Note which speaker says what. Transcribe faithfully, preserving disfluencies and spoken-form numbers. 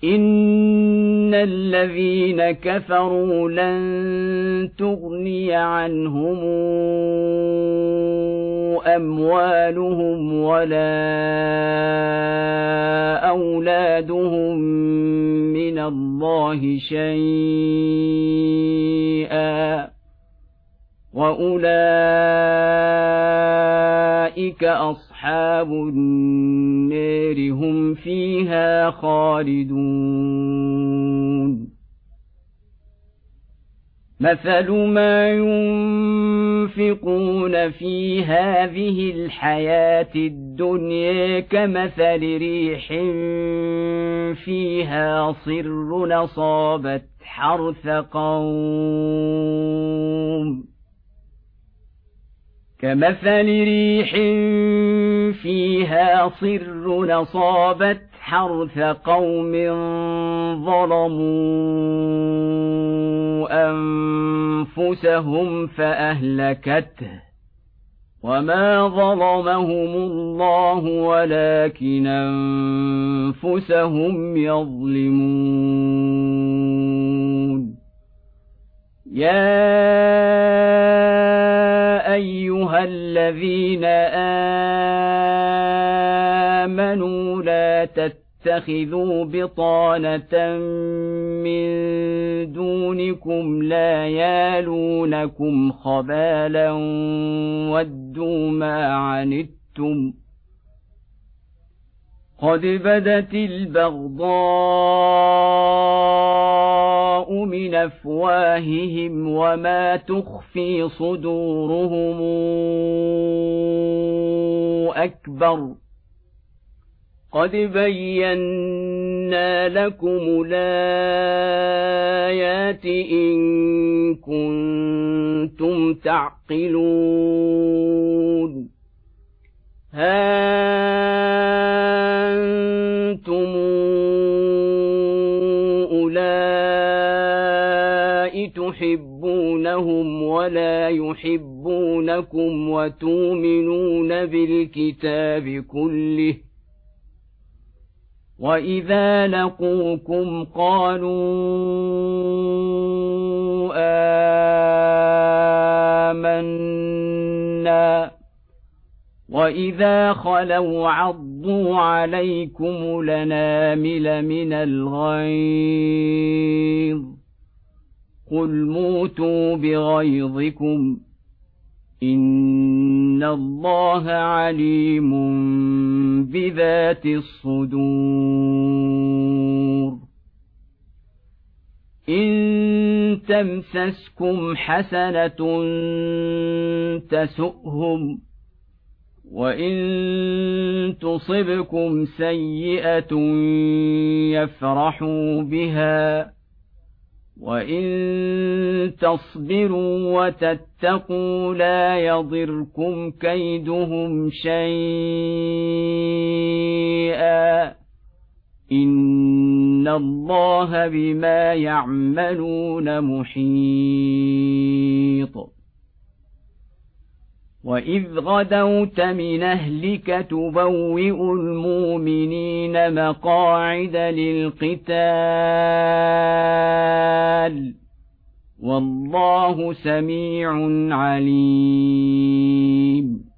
Speaker 1: إن الذين كفروا لن تغني عنهم أموالهم ولا أولادهم من الله شيئا وأولئك أصحاب النار هم فيها خالدون مثل ما ينفقون في هذه الحياة الدنيا كمثل ريح فيها صر أصابت حرث قوم كمثل ريح فيها صر أصابت حرث قوم ظلموا أنفسهم فأهلكته وما ظلمهم الله ولكن أنفسهم يظلمون يا أيها الذين آمنوا لا تتخذوا بطانة من دونكم لا يالونكم خبالا ودوا ما عنتم قد بدت البغضاء من أفواههم وما تخفي صدورهم أكبر قد بينا لكم الآيات إن كنتم تعقلون ها أنتم أولئك تحبونهم ولا يحبونكم وتؤمنون بالكتاب كله وإذا لقوكم قالوا آمنا وإذا خلوا عضوا عليكم الأنامل من الغيظ قل موتوا بغيظكم إن الله عليم بذات الصدور إن تمسسكم حسنة تسؤهم وإن تصبكم سيئة يفرحوا بها وإن تصبروا وتتقوا لا يضركم كيدهم شيئا إن الله بما يعملون محيط وإذ غدوت من أهلك تبوئ المؤمنين مقاعد للقتال والله سميع عليم